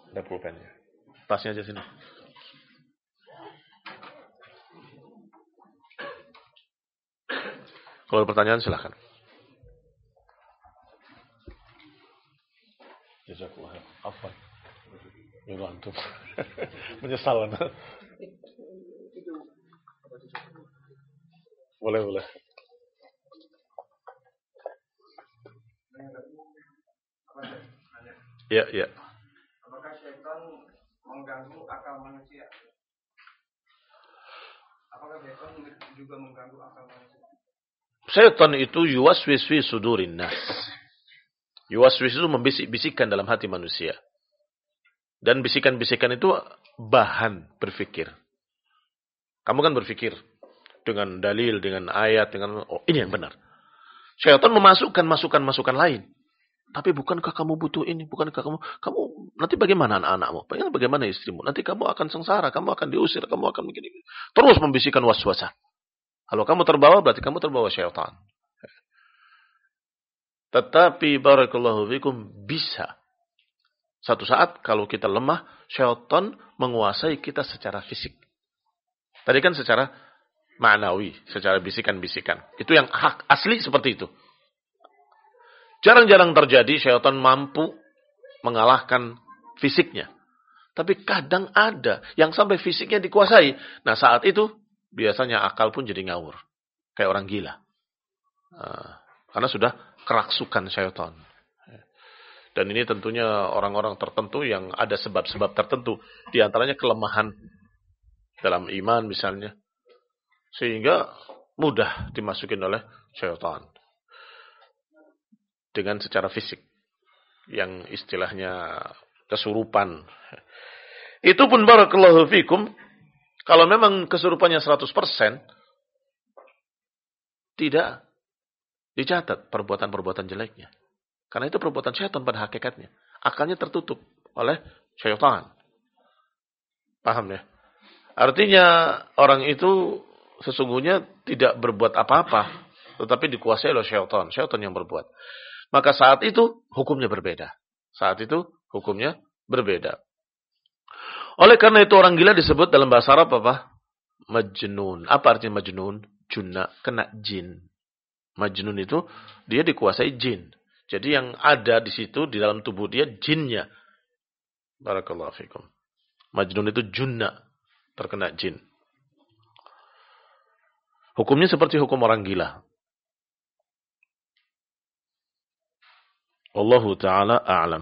Ada pulpennya. Tasnya aja sini. Kalau ada pertanyaan silakan. Jazakallah. Afwan. Ya antum. Menyesal. Boleh. Ya. Apakah syaitan mengganggu akal manusia? Apakah syaitan juga mengganggu akal manusia? Syaitan itu yuwaswis fi sudurin nas. Yuwaswis itu membisik-bisikkan dalam hati manusia. Dan bisikan-bisikan itu bahan berpikir. Kamu kan berpikir dengan dalil, dengan ayat, dengan ini yang benar. Syaitan memasukkan masukan-masukan lain. Tapi bukankah kamu butuh ini? Bukankah kamu nanti bagaimana anak-anakmu? Bagaimana istrimu? Nanti kamu akan sengsara, kamu akan diusir, kamu akan begini. Terus membisikkan waswasah. Kalau kamu terbawa, berarti kamu terbawa syaitan. Tetapi barakallahu fikum bisa. Satu saat kalau kita lemah, syaitan menguasai kita secara fisik. Tadi kan secara ma'nawi, secara bisikan-bisikan. Itu yang hak asli seperti itu. Jarang-jarang terjadi syaitan mampu mengalahkan fisiknya. Tapi kadang ada yang sampai fisiknya dikuasai. Nah saat itu biasanya akal pun jadi ngawur. Kayak orang gila. Karena sudah kerasukan syaitan. Dan ini tentunya orang-orang tertentu yang ada sebab-sebab tertentu. Di antaranya kelemahan dalam iman misalnya. Sehingga mudah dimasukin oleh syaitan. Dengan secara fisik. Yang istilahnya kesurupan. Itu pun barakallahu fikum. Kalau memang kesurupannya 100%. Tidak dicatat perbuatan-perbuatan jeleknya. Karena itu perbuatan syaitan pada hakikatnya. Akalnya tertutup oleh syaitan. Paham ya? Artinya orang itu sesungguhnya tidak berbuat apa-apa. Tetapi dikuasai oleh syaitan. Syaitan yang berbuat. Maka saat itu hukumnya berbeda. Oleh karena itu orang gila disebut dalam bahasa Arab apa? Majnun. Apa artinya majnun? Junna, kena jin. Majnun itu dia dikuasai jin. Jadi yang ada di situ di dalam tubuh dia jinnya. Barakallahu fikum. Majnun itu junna, terkena jin. Hukumnya seperti hukum orang gila. Wallahu ta'ala a'lam.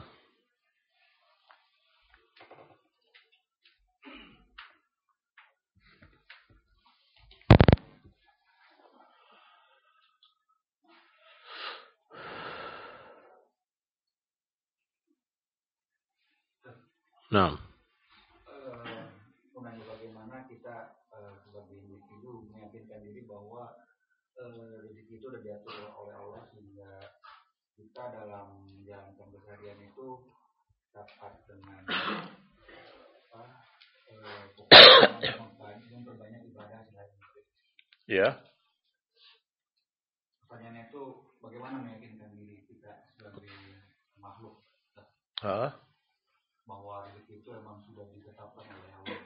Nah. Bagaimana kita sebagai individu meyakinkan diri bahwa rezeki itu sudah diatur oleh Allah sehingga kita dalam menjalankan keseharian itu dapat dengan memperbanyak ibadah selain itu. Ya. Pertanyaannya itu bagaimana meyakinkan diri kita sebagai makhluk bahwa rezeki itu memang sudah ditetapkan oleh Allah.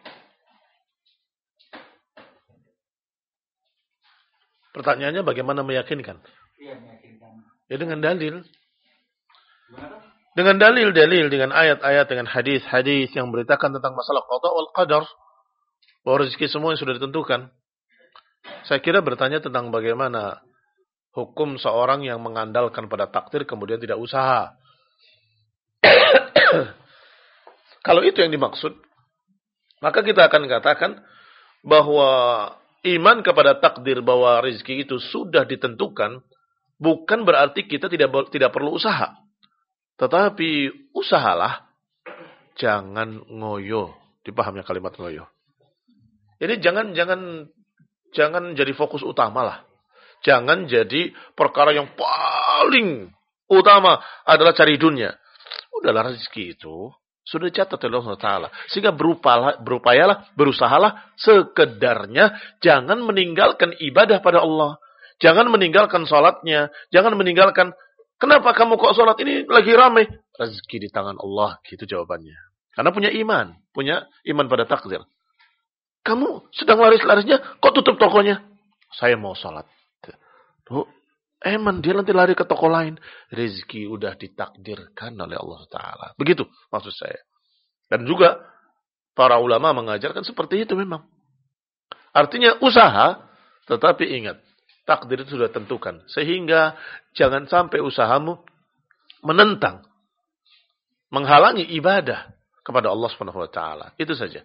Pertanyaannya bagaimana meyakinkan? Iya, meyakinkan. Ya dengan dalil. Gimana? Dengan dalil-dalil, dengan ayat-ayat, dengan hadis-hadis yang beritakan tentang masalah qada wal qadar. Bahwa rezeki semua yang sudah ditentukan. Saya kira bertanya tentang bagaimana hukum seorang yang mengandalkan pada takdir kemudian tidak usaha. Kalau itu yang dimaksud, maka kita akan katakan bahwa iman kepada takdir bahwa rezeki itu sudah ditentukan bukan berarti kita tidak perlu usaha. Tetapi usahalah, jangan ngoyo. Dipahamnya kalimat ngoyo. Ini jangan jadi fokus utama lah. Jangan jadi perkara yang paling utama adalah cari dunia. Udahlah rezeki itu sudah dicatat oleh Allah Ta'ala. Sehingga berupayalah, berusahalah sekedarnya. Jangan meninggalkan ibadah pada Allah. Jangan meninggalkan sholatnya. Jangan meninggalkan, kenapa kamu kok sholat ini lagi ramai? Rezeki di tangan Allah. Gitu jawabannya. Karena punya iman pada takdir. Kamu sedang laris-larisnya, kok tutup tokonya? Saya mau sholat. Oh, eman dia nanti lari ke toko lain. Rezeki udah ditakdirkan oleh Allah Ta'ala. Begitu maksud saya. Dan juga para ulama mengajarkan seperti itu memang. Artinya usaha, tetapi ingat, takdir itu sudah tentukan. Sehingga jangan sampai usahamu menentang, menghalangi ibadah kepada Allah Subhanahu wa taala. Itu saja.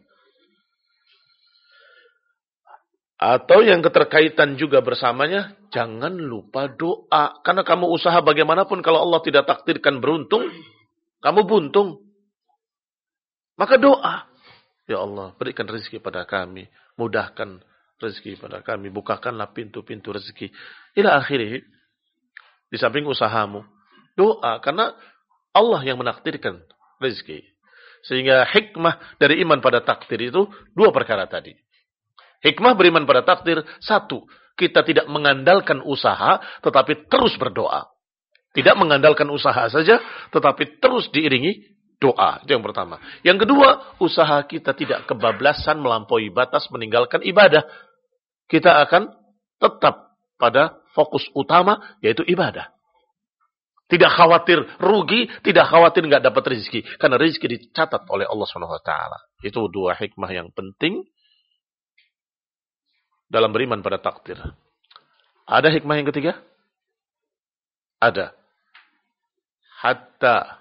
Atau yang keterkaitan juga bersamanya, jangan lupa doa. Karena kamu usaha bagaimanapun kalau Allah tidak takdirkan beruntung, kamu buntung. Maka doa. Ya Allah, berikan rezeki pada kami. Mudahkan rezeki pada kami. Bukakanlah pintu-pintu rezeki. Ila akhirih. Di samping usahamu. Doa. Karena Allah yang menakdirkan rezeki. Sehingga hikmah dari iman pada takdir itu dua perkara tadi. Hikmah beriman pada takdir, satu, kita tidak mengandalkan usaha, tetapi terus berdoa. Tidak mengandalkan usaha saja, tetapi terus diiringi doa. Itu yang pertama. Yang kedua, usaha kita tidak kebablasan melampaui batas meninggalkan ibadah. Kita akan tetap pada fokus utama, yaitu ibadah. Tidak khawatir rugi, tidak khawatir nggak dapat rezeki. Karena rezeki dicatat oleh Allah SWT. Itu dua hikmah yang penting dalam beriman pada takdir. Ada hikmah yang ketiga? Ada. Hatta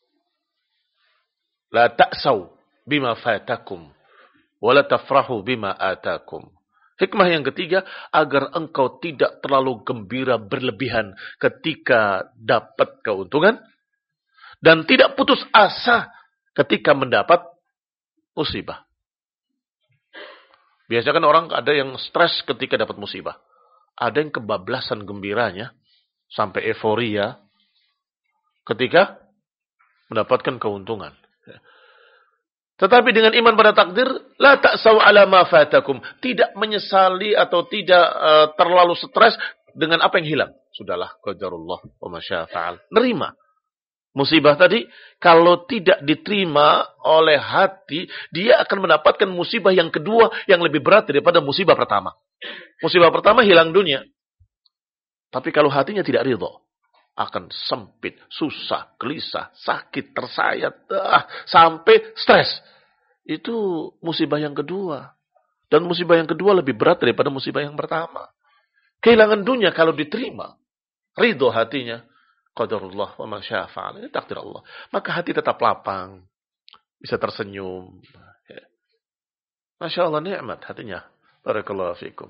la ta'saw bima fatakum wa la tafrahu bima atakum. Hikmah yang ketiga, agar engkau tidak terlalu gembira berlebihan ketika dapat keuntungan dan tidak putus asa ketika mendapat musibah. Biasanya kan orang ada yang stres ketika dapat musibah. Ada yang kebablasan gembiranya sampai euforia ketika mendapatkan keuntungan. Tetapi dengan iman pada takdir, la ta'saw ala ma fatakum, tidak menyesali atau tidak terlalu stres dengan apa yang hilang. Sudahlah, qadarullah wa ma syaa fa'al. Nerima. Musibah tadi, kalau tidak diterima oleh hati, dia akan mendapatkan musibah yang kedua yang lebih berat daripada musibah pertama. Musibah pertama hilang dunia. Tapi kalau hatinya tidak ridho, akan sempit, susah, gelisah, sakit, tersayat, sampai stres. Itu musibah yang kedua. Dan musibah yang kedua lebih berat daripada musibah yang pertama. Kehilangan dunia kalau diterima, ridho hatinya, qadarullah wa ma syaa fa'al. Ini takdir Allah. Maka hati tetap lapang. Bisa tersenyum. Masya Allah, nikmat hatinya. Barakallahu fikum.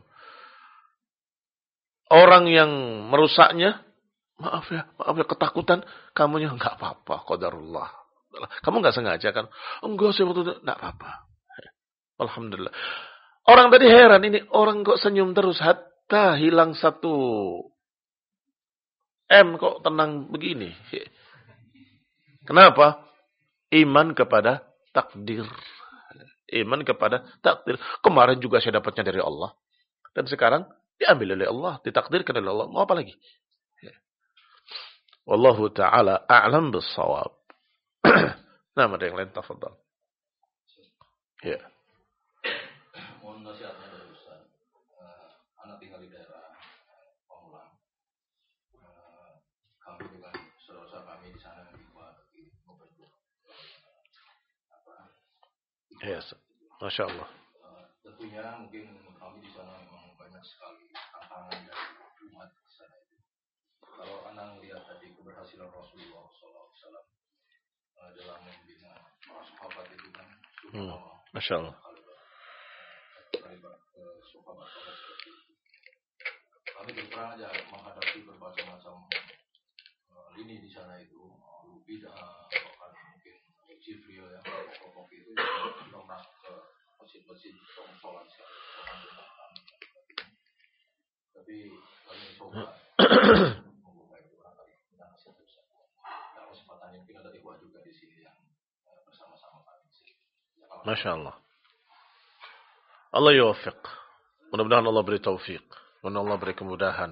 Orang yang merusaknya, maaf ya, ketakutan. Kamunya enggak apa-apa, qadarullah. Kamu enggak sengaja kan? Enggak, saya waktu itu enggak apa-apa. Alhamdulillah. Orang tadi heran, ini orang kok senyum terus. Hatta hilang satu M kok tenang begini. Kenapa? Iman kepada takdir. Iman kepada takdir. Kemarin juga saya dapatnya dari Allah. Dan sekarang diambil oleh Allah. Ditakdirkan oleh Allah. Mau apa lagi? Wallahu ta'ala a'lam bis-shawab. Nah, ada yang lain, tafadhal. Ya. Mohon nasihatnya dari Ustaz. Anak tinggal di daerah Pamulang. Kami dengan saudara kami di sana dibuat di Mogadishu. Ya, Masya Allah. Tentunya mungkin kami di sana memang banyak sekali tantangan dari umat di sana itu. Kalau Anda melihat tadi keberhasilan Rasulullah SAW dalam membina para sahabat itu kan, Masya Allah. Kami berperang aja menghadapi berbagai macam lini di sana itu, bidah, bahkan mungkin Jibril yang kelompok itu sudah masuk ke masjid-masjid sholat sekali. Tapi kami coba membuka itu barangkali kita masih bisa. Dalam kesempatan yang kita dari buat juga di sini yang bersama-sama kami. Masya Allah. Allah yuwafiq. Mudah-mudahan Allah beri taufik. Mudah-mudahan Allah beri kemudahan.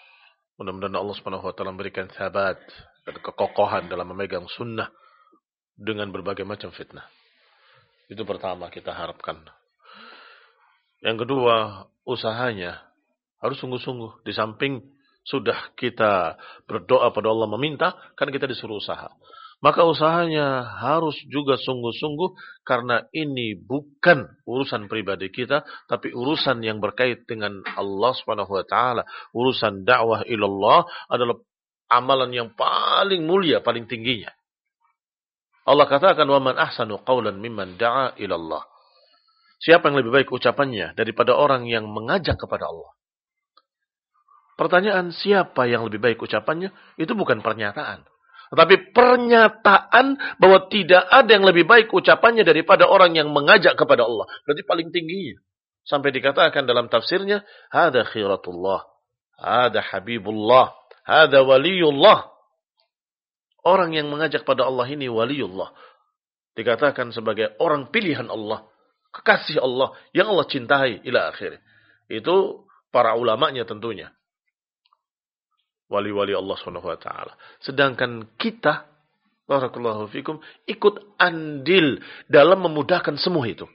Mudah-mudahan Allah Subhanahu wa taala memberikan sabat dan kekokohan dalam memegang sunnah dengan berbagai macam fitnah. Itu pertama kita harapkan. Yang kedua, usahanya harus sungguh-sungguh. Di samping sudah kita berdoa pada Allah meminta, kan kita disuruh usaha. Maka usahanya harus juga sungguh-sungguh, karena ini bukan urusan pribadi kita, tapi urusan yang berkait dengan Allah Subhanahu wa taala. Urusan dakwah ilallah adalah amalan yang paling mulia, paling tingginya. Allah katakan, "Wa man ahsanu qawlan mimman da'a ilallah." Siapa yang lebih baik ucapannya daripada orang yang mengajak kepada Allah? Pertanyaan siapa yang lebih baik ucapannya itu bukan pernyataan. Tetapi pernyataan bahwa tidak ada yang lebih baik ucapannya daripada orang yang mengajak kepada Allah. Berarti paling tingginya. Sampai dikatakan dalam tafsirnya, hada khiratullah, hada habibullah, hada waliyullah. Orang yang mengajak pada Allah ini waliullah. Dikatakan sebagai orang pilihan Allah, kekasih Allah, yang Allah cintai ila akhir. Itu para ulamanya tentunya. Wali-wali Allah SWT. Sedangkan kita, barakallahu fikum, ikut andil dalam memudahkan semua itu.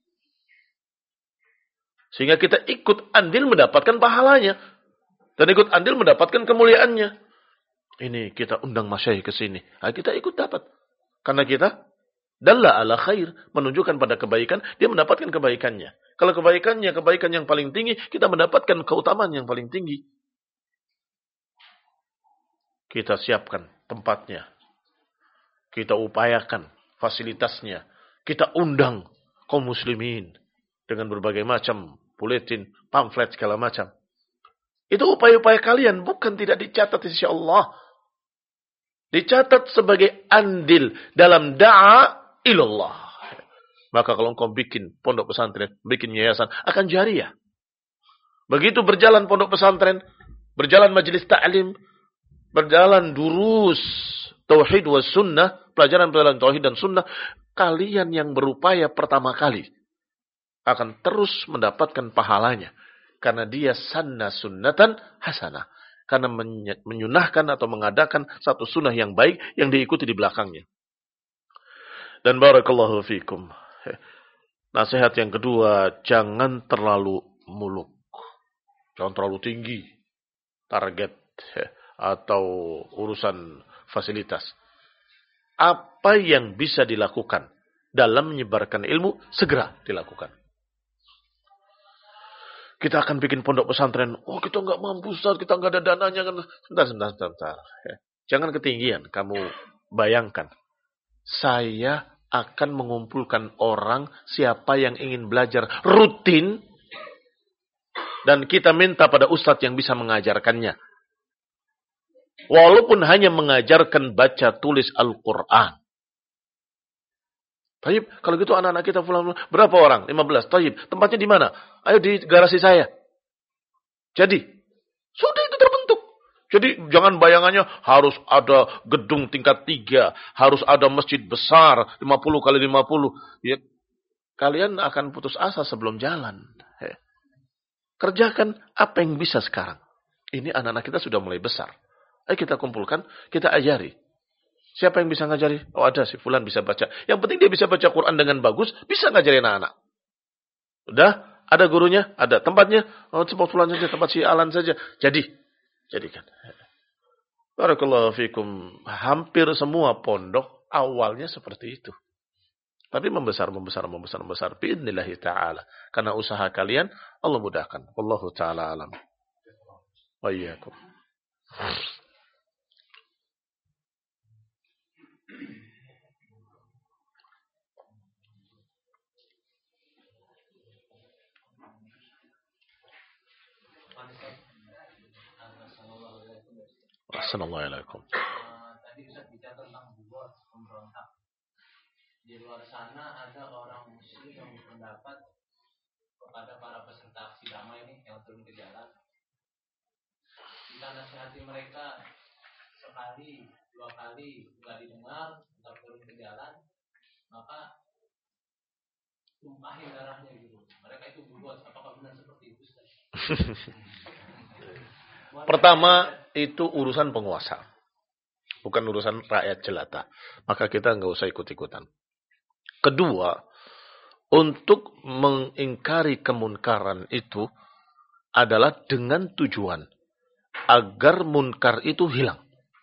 Sehingga kita ikut andil mendapatkan pahalanya. Dan ikut andil mendapatkan kemuliaannya. Ini kita undang masyayikh ke sini. Nah, kita ikut dapat. Karena kita dalla ala khair, menunjukkan pada kebaikan, dia mendapatkan kebaikannya. Kalau kebaikannya kebaikan yang paling tinggi, kita mendapatkan keutamaan yang paling tinggi. Kita siapkan tempatnya. Kita upayakan fasilitasnya. Kita undang kaum muslimin dengan berbagai macam buletin, pamflet segala macam. Itu upaya-upaya kalian, bukan tidak dicatat insya Allah. Dicatat sebagai andil dalam da'a ilallah. Maka kalau engkau bikin pondok pesantren, bikin yayasan, akan jariah. Begitu berjalan pondok pesantren, berjalan majelis ta'lim, berjalan durus tauhid was sunnah, pelajaran-pelajaran tauhid dan sunnah, kalian yang berupaya pertama kali akan terus mendapatkan pahalanya. Karena dia sanna sunnatan hasanah. Karena menyunahkan atau mengadakan satu sunnah yang baik yang diikuti di belakangnya. Dan barakallahu fikum. Nasihat yang kedua, jangan terlalu muluk. Jangan terlalu tinggi target atau urusan fasilitas. Apa yang bisa dilakukan dalam menyebarkan ilmu, segera dilakukan. Kita akan bikin pondok pesantren. Oh, kita nggak mampu, Ustaz. Kita nggak ada dananya. Sebentar. Jangan ketinggian. Kamu bayangkan. Saya akan mengumpulkan orang siapa yang ingin belajar rutin. Dan kita minta pada ustadz yang bisa mengajarkannya. Walaupun hanya mengajarkan baca tulis Al-Quran. Taib, kalau gitu anak-anak kita pulang. Berapa orang? 15. Taib, tempatnya di mana? Ayo di garasi saya. Jadi, sudah itu terbentuk. Jadi, jangan bayangannya harus ada gedung tingkat 3. Harus ada masjid besar, 50 kali 50. Ya, kalian akan putus asa sebelum jalan. Kerjakan apa yang bisa sekarang. Ini anak-anak kita sudah mulai besar. Ayo kita kumpulkan, kita ajari. Siapa yang bisa ngajari? Oh, ada si fulan bisa baca. Yang penting dia bisa baca Quran dengan bagus, bisa ngajarin anak-anak. Udah? Ada gurunya? Ada. Tempatnya? Oh, tempat fulan saja, tempat si Alan saja. Jadikan. Barakallahu fikum. Hampir semua pondok awalnya seperti itu. Tapi membesar. Bi'idnillahi ta'ala. Karena usaha kalian, Allah mudahkan. Wallahu ta'ala alam. Wa iyyakum. Assalamualaikum. Tadi bisa bicara tentang buat pemberontak. Di luar sana ada orang muslim yang berpendapat kepada para peserta aksi damai ini yang turun ke jalan. Kita nasihati mereka sekali, 2 kali nggak didengar, tetap turun ke jalan, maka tumpahin darahnya gitu. Mereka itu buat, apakah benar seperti itu? Pertama, itu urusan penguasa. Bukan urusan rakyat jelata. Maka kita nggak usah ikut-ikutan. Kedua, untuk mengingkari kemunkaran itu adalah dengan tujuan agar munkar itu hilang.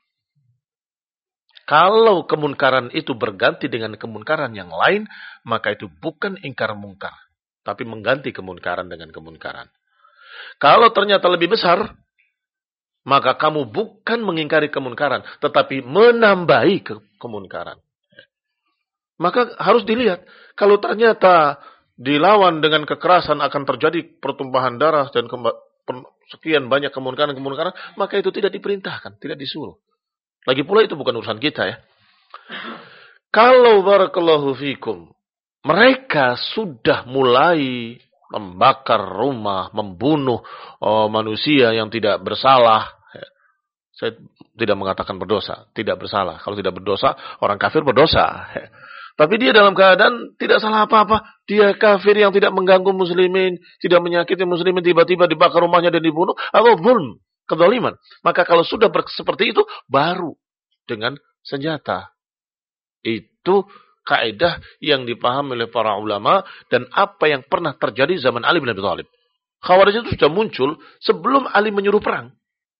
Kalau kemunkaran itu berganti dengan kemunkaran yang lain, maka itu bukan ingkar munkar, tapi mengganti kemunkaran dengan kemunkaran. Kalau ternyata lebih besar, maka kamu bukan mengingkari kemunkaran, tetapi menambahi kemunkaran. Maka harus dilihat, kalau ternyata dilawan dengan kekerasan akan terjadi pertumpahan darah dan sekian banyak kemunkaran-kemunkaran, maka itu tidak diperintahkan, tidak disuruh. Lagi pula itu bukan urusan kita ya. Kalau barakallahu fikum, mereka sudah mulai membakar rumah, membunuh manusia yang tidak bersalah. Saya tidak mengatakan berdosa, tidak bersalah. Kalau tidak berdosa, orang kafir berdosa. Tapi dia dalam keadaan tidak salah apa-apa. Dia kafir yang tidak mengganggu muslimin, tidak menyakiti muslimin, tiba-tiba dibakar rumahnya dan dibunuh. Atau zulm, kezaliman. Maka kalau sudah seperti itu, baru dengan senjata. Itu kaidah yang dipahami oleh para ulama dan apa yang pernah terjadi zaman Ali bin Abi Thalib. Khawarij itu sudah muncul sebelum Ali menyuruh perang.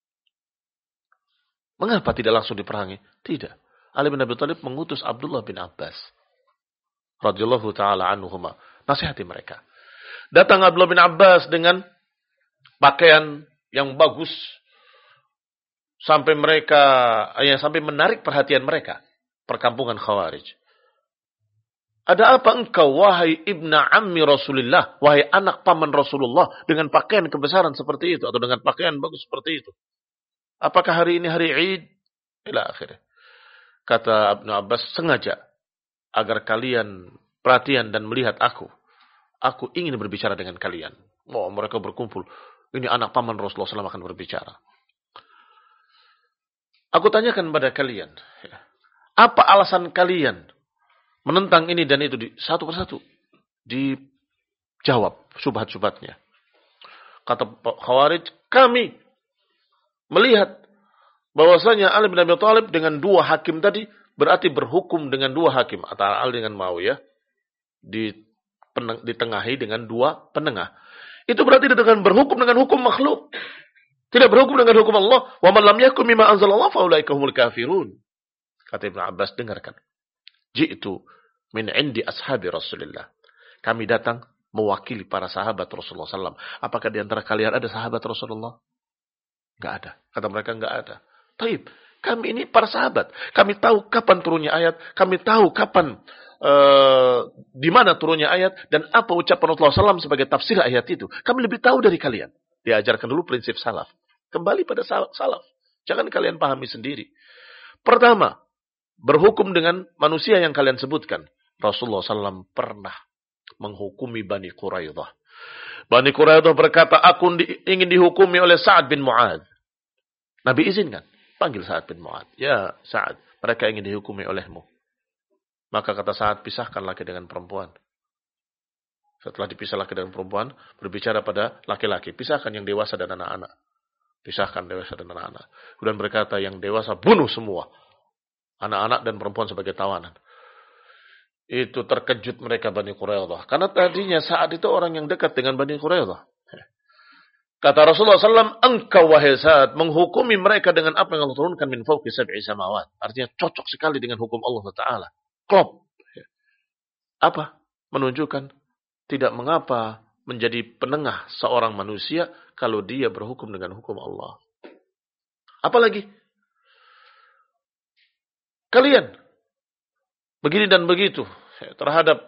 Mengapa tidak langsung diperangi? Tidak. Ali bin Abi Thalib mengutus Abdullah bin Abbas radhiyallahu taala anhuma, nasihati mereka. Datang Abdullah bin Abbas dengan pakaian yang bagus sampai menarik perhatian mereka, perkampungan Khawarij. Ada apa engkau, wahai ibna ammi Rasulullah, wahai anak paman Rasulullah, dengan pakaian kebesaran seperti itu, atau dengan pakaian bagus seperti itu? Apakah hari ini hari Id? Ila akhirnya. Kata Ibnu Abbas, sengaja agar kalian perhatian dan melihat aku. Aku ingin berbicara dengan kalian. Oh, mereka berkumpul. Ini anak paman Rasulullah SAW akan berbicara. Aku tanyakan pada kalian, apa alasan kalian menentang ini dan itu satu persatu? Dijawab syubhat-syubhatnya. Kata Khawarij, kami melihat bahwasanya Ali bin Abi Thalib dengan dua hakim tadi berarti berhukum dengan dua hakim, antara Ali dengan Muawiyah, ditengahi dengan dua penengah. Itu berarti dengan berhukum dengan hukum makhluk. Tidak berhukum dengan hukum Allah. Wa man lam yakum mimma anzalallah fa ulaika humul kafirun. Kata Ibnu Abbas, dengarkan. Ji'tu min indi ashabi Rasulillah. Kami datang mewakili para sahabat Rasulullah SAW. Apakah di antara kalian ada sahabat Rasulullah? Enggak ada. Kata mereka enggak ada. Taib, kami ini para sahabat. Kami tahu kapan turunnya ayat. Kami tahu kapan di mana turunnya ayat dan apa ucapan Rasulullah SAW sebagai tafsir ayat itu. Kami lebih tahu dari kalian. Diajarkan dulu prinsip salaf. Kembali pada salaf. Jangan kalian pahami sendiri. Pertama, berhukum dengan manusia yang kalian sebutkan. Rasulullah SAW pernah menghukumi Bani Quraidah. Bani Quraidah berkata, aku ingin dihukumi oleh Sa'ad bin Mu'adz. Nabi izinkan. Panggil Sa'ad bin Mu'adz. Ya Sa'ad, mereka ingin dihukumi olehmu. Maka kata Sa'ad, pisahkan laki dengan perempuan. Setelah dipisah laki dengan perempuan, berbicara pada laki-laki. Pisahkan yang dewasa dan anak-anak. Pisahkan dewasa dan anak-anak. Kemudian berkata, yang dewasa bunuh semua. Anak-anak dan perempuan sebagai tawanan. Itu terkejut mereka Bani Quraidah. Karena tadinya Sa'ad itu orang yang dekat dengan Bani Quraidah. Kata Rasulullah SAW, engkau wahai Sa'ad menghukumi mereka dengan apa yang Allah turunkan min fawqi sab'i samawat. Artinya cocok sekali dengan hukum Allah Ta'ala. Klop. Apa? Menunjukkan tidak mengapa menjadi penengah seorang manusia kalau dia berhukum dengan hukum Allah. Apalagi kalian begini dan begitu terhadap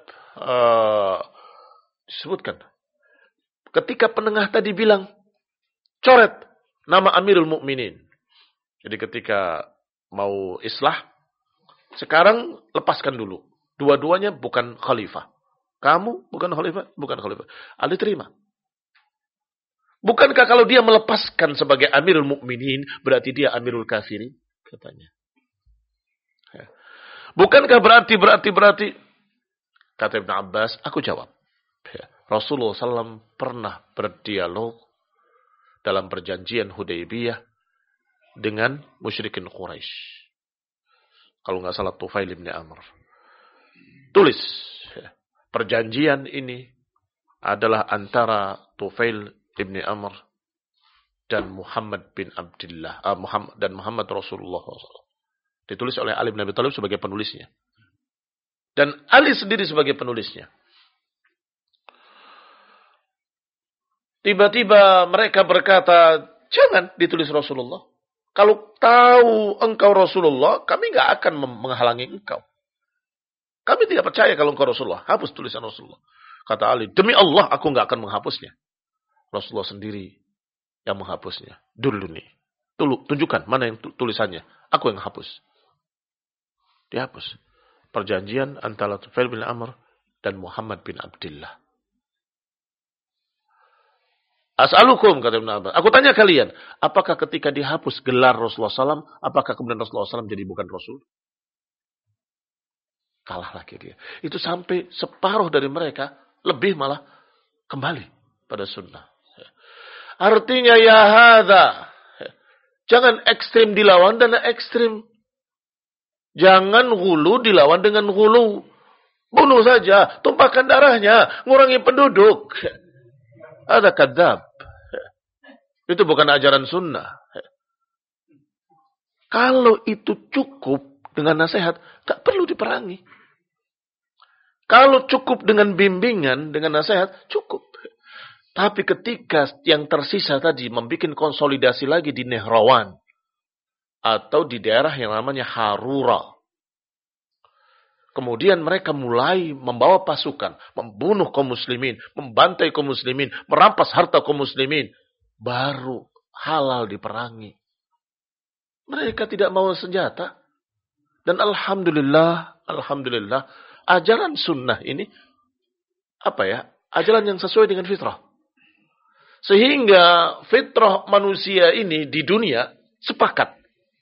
disebutkan ketika penengah tadi bilang coret nama Amirul Mukminin. Jadi ketika mau islah, sekarang lepaskan dulu. Dua-duanya bukan khalifah. Kamu bukan khalifah, bukan khalifah. Ali terima. Bukankah kalau dia melepaskan sebagai Amirul Mukminin berarti dia Amirul Kafirin? Katanya. Ya. Bukankah berarti kata Ibn Abbas, aku jawab. Ya. Rasulullah SAW pernah berdialog dalam perjanjian Hudaybiyah dengan musyrikin Quraisy. Kalau nggak salah Tufail bin Amr. Tulis. Perjanjian ini adalah antara Tufail bin Amr dan Muhammad bin Abdullah. Muhammad Rasulullah SAW. Ditulis oleh Ali bin Abi Thalib sebagai penulisnya. Dan Ali sendiri sebagai penulisnya. Tiba-tiba mereka berkata, jangan ditulis Rasulullah. Kalau tahu engkau Rasulullah, kami nggak akan menghalangi engkau. Kami tidak percaya kalau engkau Rasulullah. Hapus tulisan Rasulullah. Kata Ali, demi Allah aku nggak akan menghapusnya. Rasulullah sendiri yang menghapusnya. Dulu nih. Tunjukkan mana yang tulisannya. Aku yang hapus. Dihapus. Perjanjian antara Tufail bin Amr dan Muhammad bin Abdullah. As'alukum, kata Ibn Abbas. Aku tanya kalian, apakah ketika dihapus gelar Rasulullah SAW, apakah kemudian Rasulullah SAW jadi bukan Rasul? Kalah lagi dia. Itu sampai separuh dari mereka, lebih malah kembali pada sunnah. Artinya ya hadza. Jangan ekstrim dilawan dan ekstrim. Jangan hulu dilawan dengan hulu. Bunuh saja, tumpahkan darahnya, ngurangi penduduk. Ada kadzab. Itu bukan ajaran sunnah. Kalau itu cukup dengan nasihat, tak perlu diperangi. Kalau cukup dengan bimbingan, dengan nasihat, cukup. Tapi ketika yang tersisa tadi membuat konsolidasi lagi di Nehrawan atau di daerah yang namanya Harura. Kemudian mereka mulai membawa pasukan, membunuh kaum muslimin, membantai kaum muslimin, merampas harta kaum muslimin. Baru halal diperangi. Mereka tidak mau senjata. Dan alhamdulillah, ajaran sunnah ini, ajaran yang sesuai dengan fitrah. Sehingga fitrah manusia ini di dunia sepakat.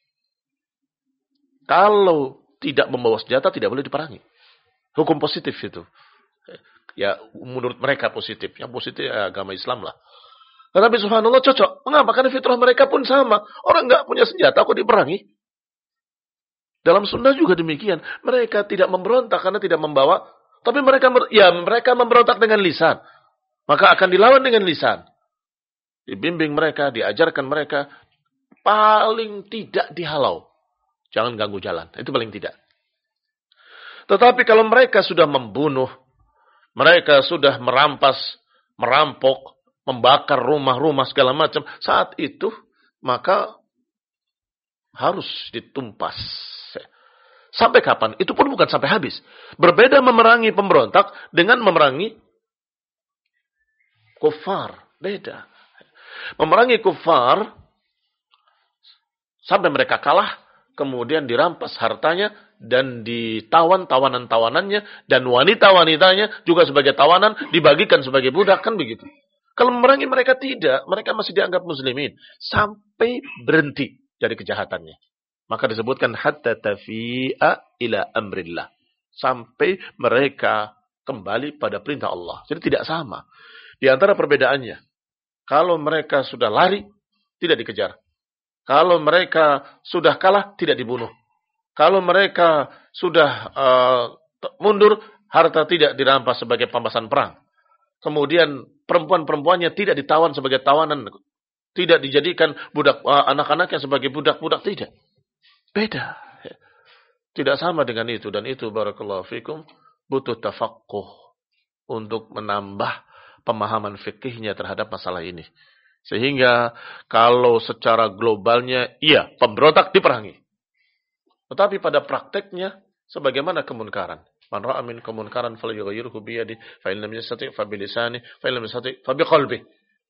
Kalau tidak membawa senjata, tidak boleh diperangi. Hukum positif itu. Ya, menurut mereka positif. Yang positif ya, agama Islam lah. Tetapi subhanallah cocok. Mengapa? Karena fitrah mereka pun sama. Orang nggak punya senjata, kok diperangi? Dalam sunnah juga demikian. Mereka tidak memberontak karena tidak membawa. Tapi mereka memberontak dengan lisan. Maka akan dilawan dengan lisan. Dibimbing mereka, diajarkan mereka. Paling tidak dihalau. Jangan ganggu jalan. Itu paling tidak. Tetapi kalau mereka sudah membunuh, mereka sudah merampas, merampok, membakar rumah-rumah segala macam, saat itu maka harus ditumpas. Sampai kapan? Itu pun bukan sampai habis. Berbeda memerangi pemberontak dengan memerangi kufar. Beda. Memerangi kufar sampai mereka kalah, kemudian dirampas hartanya dan ditawan tawanan-tawanannya dan wanita-wanitanya juga sebagai tawanan dibagikan sebagai budak, kan begitu. Kalau memerangi mereka tidak, mereka masih dianggap muslimin sampai berhenti dari kejahatannya. Maka disebutkan hatta tafi'a ila amrillah, sampai mereka kembali pada perintah Allah. Jadi tidak sama. Di antara perbedaannya, kalau mereka sudah lari tidak dikejar. Kalau mereka sudah kalah, tidak dibunuh. Kalau mereka sudah mundur, harta tidak dirampas sebagai pampasan perang. Kemudian perempuan-perempuannya tidak ditawan sebagai tawanan. Tidak dijadikan budak anak-anaknya sebagai budak-budak, tidak. Beda. Tidak sama dengan itu. Dan itu barakallahu fikum butuh tafaqquh untuk menambah pemahaman fikihnya terhadap masalah ini. Sehingga kalau secara globalnya, iya, pemberontak diperangi. Tetapi pada prakteknya, sebagaimana kemunkaran. Man ra'a minkum munkaran falyughayyirhu biyadihi, fa in lam yastati' fa bilisanihi, fa in lam yastati' fa biqalbihi.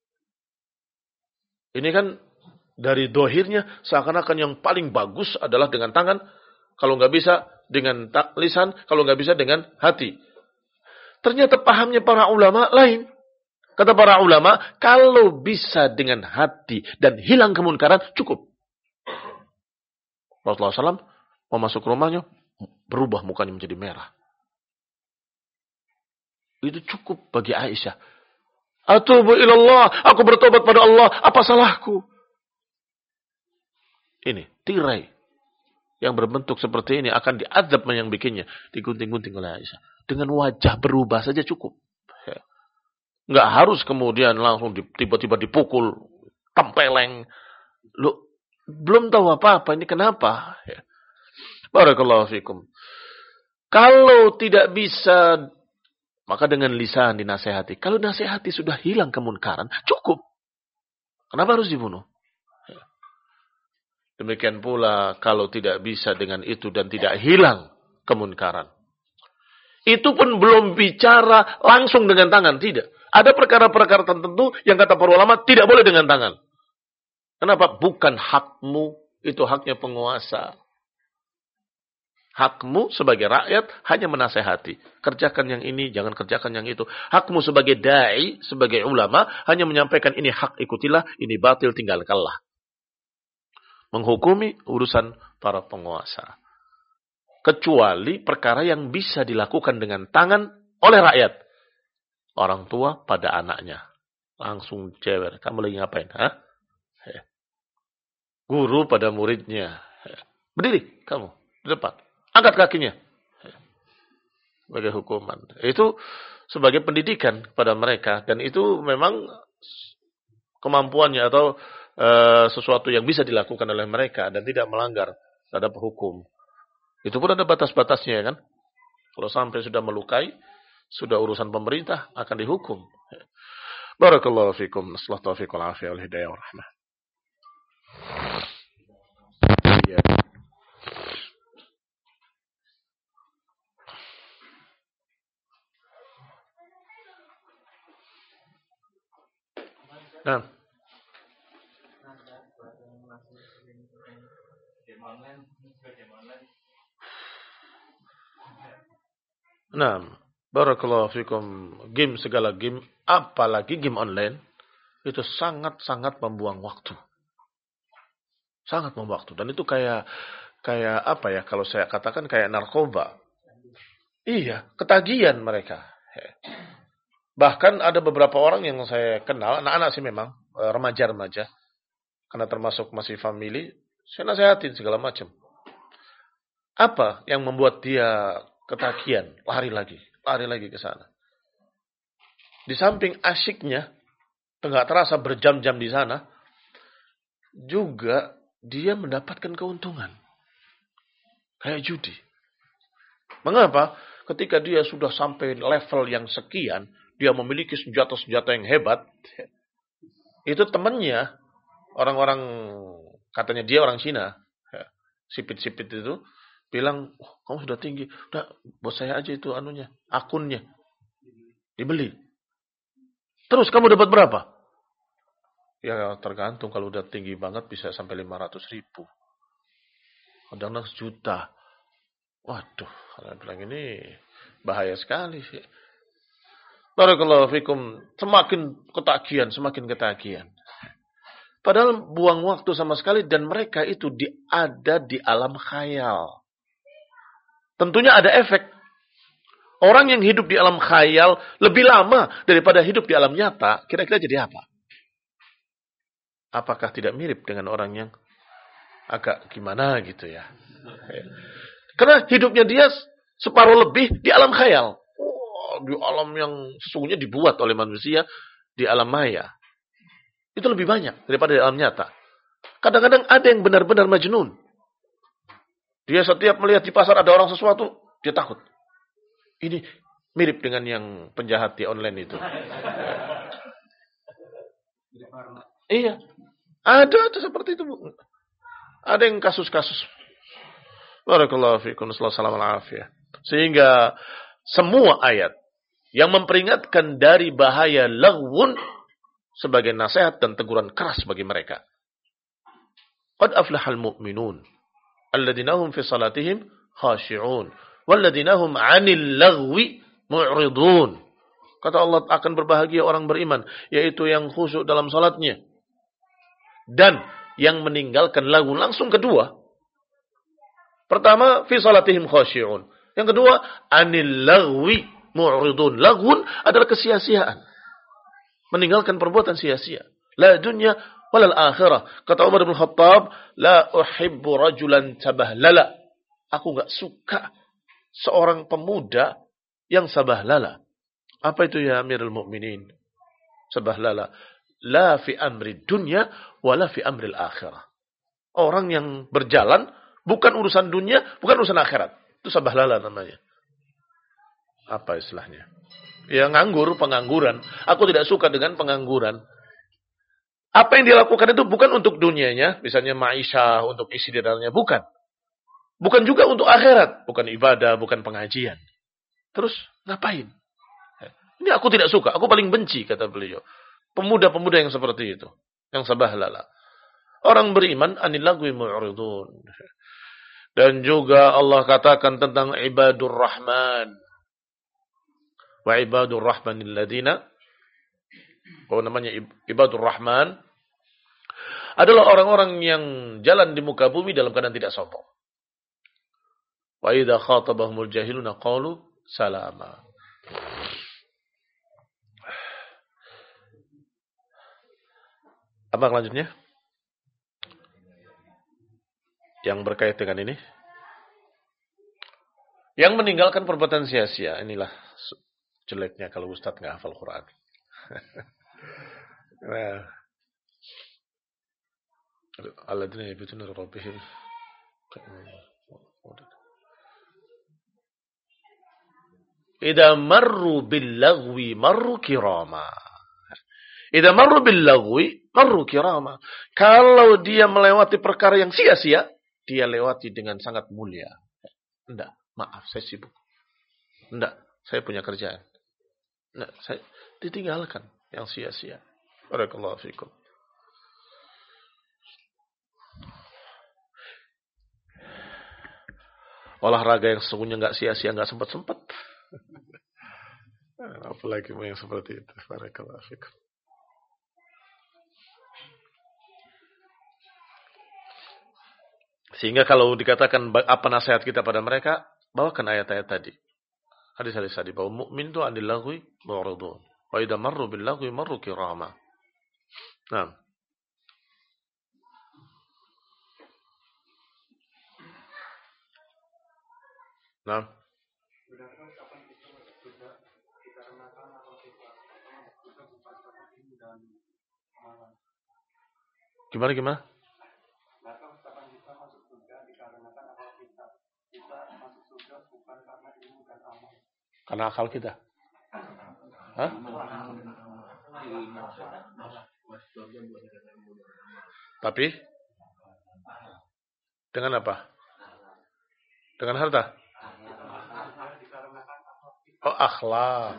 Ini kan dari dohirnya seakan-akan yang paling bagus adalah dengan tangan. Kalau nggak bisa dengan lisan, kalau nggak bisa dengan hati. Ternyata pahamnya para ulama lain. Kata para ulama, kalau bisa dengan hati dan hilang kemunkaran, cukup. Rasulullah SAW mau masuk rumahnya, berubah mukanya menjadi merah. Itu cukup bagi Aisyah. Atubu ilallah, aku bertobat pada Allah, apa salahku? Ini, tirai yang berbentuk seperti ini akan diazab yang bikinnya. Digunting-gunting oleh Aisyah. Dengan wajah berubah saja cukup. Ya. Nggak harus kemudian langsung tiba-tiba dipukul, tempeleng. Lu belum tahu apa-apa, ini kenapa? Ya. Barakallahu fikum. Kalau tidak bisa, maka dengan lisan dinasehati. Kalau nasihati sudah hilang kemunkaran, cukup. Kenapa harus dibunuh? Demikian pula kalau tidak bisa dengan itu dan tidak hilang kemunkaran. Itu pun belum bicara langsung dengan tangan, tidak. Ada perkara-perkara tertentu yang kata para ulama tidak boleh dengan tangan. Kenapa? Bukan hakmu, itu haknya penguasa. Hakmu sebagai rakyat hanya menasehati. Kerjakan yang ini, jangan kerjakan yang itu. Hakmu sebagai da'i, sebagai ulama, hanya menyampaikan ini hak ikutilah, ini batil tinggalkanlah. Menghukumi urusan para penguasa. Kecuali perkara yang bisa dilakukan dengan tangan oleh rakyat. Orang tua pada anaknya. Langsung jewer. Kamu lagi ngapain? Hah? Guru pada muridnya. Berdiri kamu di depan. Angkat kakinya. Sebagai hukuman. Itu sebagai pendidikan kepada mereka. Dan itu memang kemampuannya atau sesuatu yang bisa dilakukan oleh mereka dan tidak melanggar terhadap hukum. Itu pun ada batas-batasnya kan. Kalau sampai sudah melukai, sudah urusan pemerintah akan dihukum. Barakallahu fikum. Nasallahu taufiq wal afiyah wal hidayah wal rahmah. Iya. Nah. Nah, barakallahu fikum. Game segala game, apalagi game online, itu sangat-sangat membuang waktu. Sangat membuang waktu. Dan itu kayak apa ya, kalau saya katakan kayak narkoba. Iya, ketagihan mereka. Bahkan ada beberapa orang yang saya kenal, anak-anak sih memang, remaja-remaja, karena termasuk masih family, saya nasihatin segala macam. Apa yang membuat dia ketagihan, lari lagi ke sana. Di samping asyiknya, nggak terasa berjam-jam di sana, juga dia mendapatkan keuntungan. Kayak judi. Mengapa? Ketika dia sudah sampai level yang sekian, dia memiliki senjata-senjata yang hebat, itu temannya, orang-orang, katanya dia orang Cina, sipit-sipit itu, bilang, oh, kamu sudah tinggi. Udah, buat saya aja itu akunnya. Dibeli. Terus kamu dapat berapa? Ya tergantung, kalau udah tinggi banget bisa sampai 500.000. Kadang-kadang sejuta. Waduh, kalau bilang ini bahaya sekali sih. Barakallahu fikum. Semakin ketagihan. Padahal buang waktu sama sekali dan mereka itu ada di alam khayal. Tentunya ada efek. Orang yang hidup di alam khayal lebih lama daripada hidup di alam nyata, kira-kira jadi apa? Apakah tidak mirip dengan orang yang agak gimana gitu ya? Karena hidupnya dia separuh lebih di alam khayal. Di alam yang sesungguhnya dibuat oleh manusia, di alam maya. Itu lebih banyak daripada di alam nyata. Kadang-kadang ada yang benar-benar majnun. Dia setiap melihat di pasar ada orang sesuatu, dia takut. Ini mirip dengan yang penjahat di online itu. Iya. Ada seperti itu, Bu. Ada yang kasus-kasus. Barakallahu fiikum. Sallallahu alaihi. Sehingga semua ayat yang memperingatkan dari bahaya laghwun sebagai nasihat dan teguran keras bagi mereka. Qad aflahal mu'minun alladzina hum fi salatihim khashi'un walladzina hum 'anil laghwi mu'ridun. Kata Allah, akan berbahagia orang beriman, yaitu yang khusyuk dalam salatnya dan yang meninggalkan lagu. Langsung kedua. Pertama, fi salatihim khashi'un. Yang kedua, 'anil laghwi mu'ridun. Laghun adalah kesia-siaan. Meninggalkan perbuatan sia-sia. La dunya walal akhirah. Kata Umar bin Khattab, la uhibbu rajulan tabahlala. Aku enggak suka seorang pemuda yang sabahlala. Apa itu ya Amirul Mukminin? Sabahlala. La fi amri dunya wala fi amri akhirah. Orang yang berjalan bukan urusan dunia, bukan urusan akhirat. Itu sabahlala namanya. Apa istilahnya? Ya nganggur, pengangguran. Aku tidak suka dengan pengangguran. Apa yang dia lakukan itu bukan untuk dunianya, misalnya ma'isyah, untuk isi dirinya, bukan. Bukan juga untuk akhirat, bukan ibadah, bukan pengajian. Terus ngapain? Ini aku tidak suka, aku paling benci, kata beliau. Pemuda-pemuda yang seperti itu, yang sabahlala. Orang beriman anil lagwi mu'ridun. Dan juga Allah katakan tentang ibadur rahman. Wa ibadur rahmanil ladina. Apa namanya ibadur rahman? Adalah orang-orang yang jalan di muka bumi dalam keadaan tidak sombong. Wa idza khatabahumul jahiluna qalu salama. Apa selanjutnya? Yang berkait dengan ini. Yang meninggalkan perbuatan sia-sia. Inilah jeleknya kalau Ustadz nggak hafal Quran. Nah. Alladzina yabituna rabbihim. Idza marru bil lagwi marru kirama. Idza marru bil lagwi marru kirama. Kalau dia melewati perkara yang sia-sia, dia lewati dengan sangat mulia. Enggak, maaf saya sibuk. Enggak, saya punya kerjaan. Enggak, saya ditinggalkan yang sia-sia. Barakallahu fikum. Olahraga yang sesungguhnya enggak sia-sia, enggak sempat-sempat. Apalagi yang seperti itu. Barakallahu fikum. Sehingga kalau dikatakan apa nasihat kita pada mereka, bawakan ayat-ayat tadi. Hadis-hadis tadi bahwa mukmin itu anil lagwi mu'ridun. Wa idza marru bil lagwi marru kirama. Nah. Nah. Gimana? Karena akal kita. Hah? Tapi dengan apa? Dengan harta? Oh, akhlak.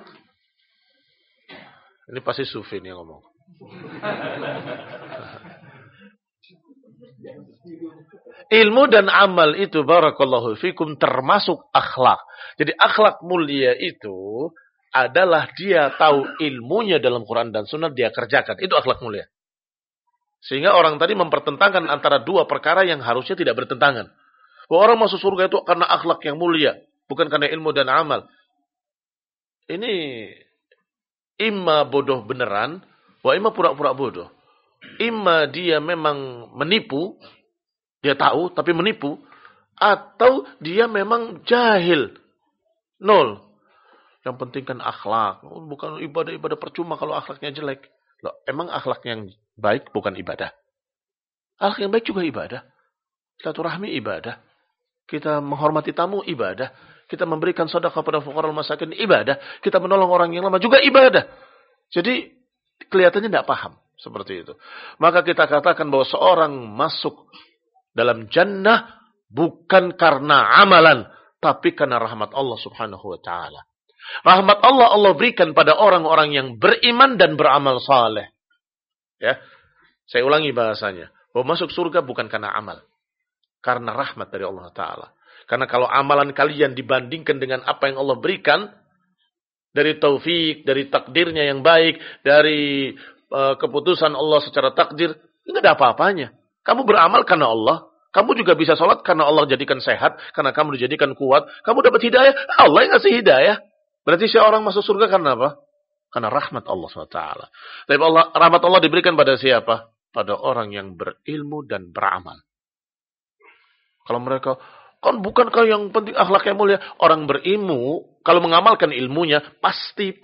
Ini pasti Sufi nih yang ngomong. Ilmu dan amal itu barakallahu fikum termasuk akhlak. Jadi akhlak mulia itu adalah dia tahu ilmunya dalam Quran dan Sunnah dia kerjakan. Itu akhlak mulia. Sehingga orang tadi mempertentangkan antara dua perkara yang harusnya tidak bertentangan. Bahwa orang masuk surga itu karena akhlak yang mulia, bukan karena ilmu dan amal. Ini imma bodoh beneran, wa imma pura-pura bodoh. Imma dia memang menipu, dia tahu tapi menipu, atau dia memang jahil. Nol. Yang penting kan akhlak. Bukan ibadah percuma kalau akhlaknya jelek. Loh, emang akhlak yang baik bukan ibadah? Akhlak yang baik juga ibadah. Silaturahmi ibadah. Kita menghormati tamu ibadah. Kita memberikan sedekah kepada fuqara masakin ibadah. Kita menolong orang yang lemah juga ibadah. Jadi kelihatannya tidak paham seperti itu. Maka kita katakan bahwa seorang masuk dalam jannah bukan karena amalan, tapi karena rahmat Allah Subhanahu wa taala. Rahmat Allah berikan pada orang-orang yang beriman dan beramal saleh. Ya. Saya ulangi bahasanya, bahwa masuk surga bukan karena amal, karena rahmat dari Allah taala. Karena kalau amalan kalian dibandingkan dengan apa yang Allah berikan dari taufik, dari takdirnya yang baik, dari keputusan Allah secara takdir, enggak ada apa-apanya. Kamu beramal karena Allah. Kamu juga bisa sholat karena Allah jadikan sehat. Karena kamu dijadikan kuat. Kamu dapat hidayah. Allah yang ngasih hidayah. Berarti seorang masuk surga karena apa? Karena rahmat Allah SWT. Tapi rahmat Allah diberikan pada siapa? pada orang yang berilmu dan beramal. Kalau mereka, kan bukankah yang penting akhlak yang mulia? Orang berilmu, kalau mengamalkan ilmunya, pasti.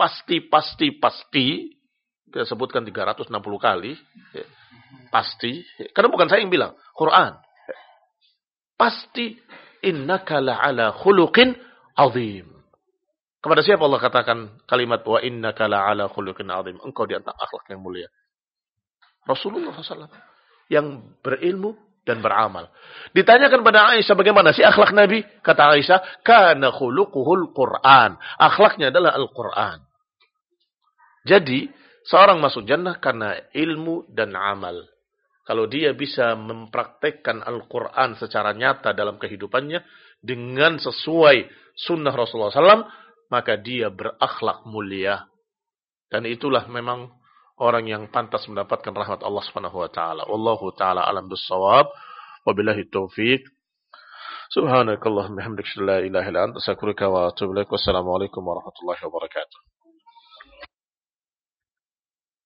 Kita sebutkan 360 kali. Pasti. Karena bukan saya yang bilang. Quran. Pasti. Innaka la'ala khuluqin azim. Kepada siapa Allah katakan kalimat wa innaka la'ala khuluqin azim? Engkau di atas akhlak yang mulia. Rasulullah SAW. Yang berilmu dan beramal. Ditanyakan pada Aisyah bagaimana sih akhlak Nabi? Kata Aisyah, kana khuluquhul Qur'an. Akhlaknya adalah Al-Qur'an. Jadi, seorang masuk jannah karena ilmu dan amal. Kalau dia bisa mempraktekkan Al-Quran secara nyata dalam kehidupannya, dengan sesuai sunnah Rasulullah SAW, maka dia berakhlak mulia. Dan itulah memang orang yang pantas mendapatkan rahmat Allah Subhanahu wa taala. Wallahu taala alam bis-shawab. Wabillahi taufiq. Subhanakallahumma hamdaka la ilaha illa anta astaghfiruka wa atubu ilaik. Wassalamualaikum warahmatullahi wabarakatuh.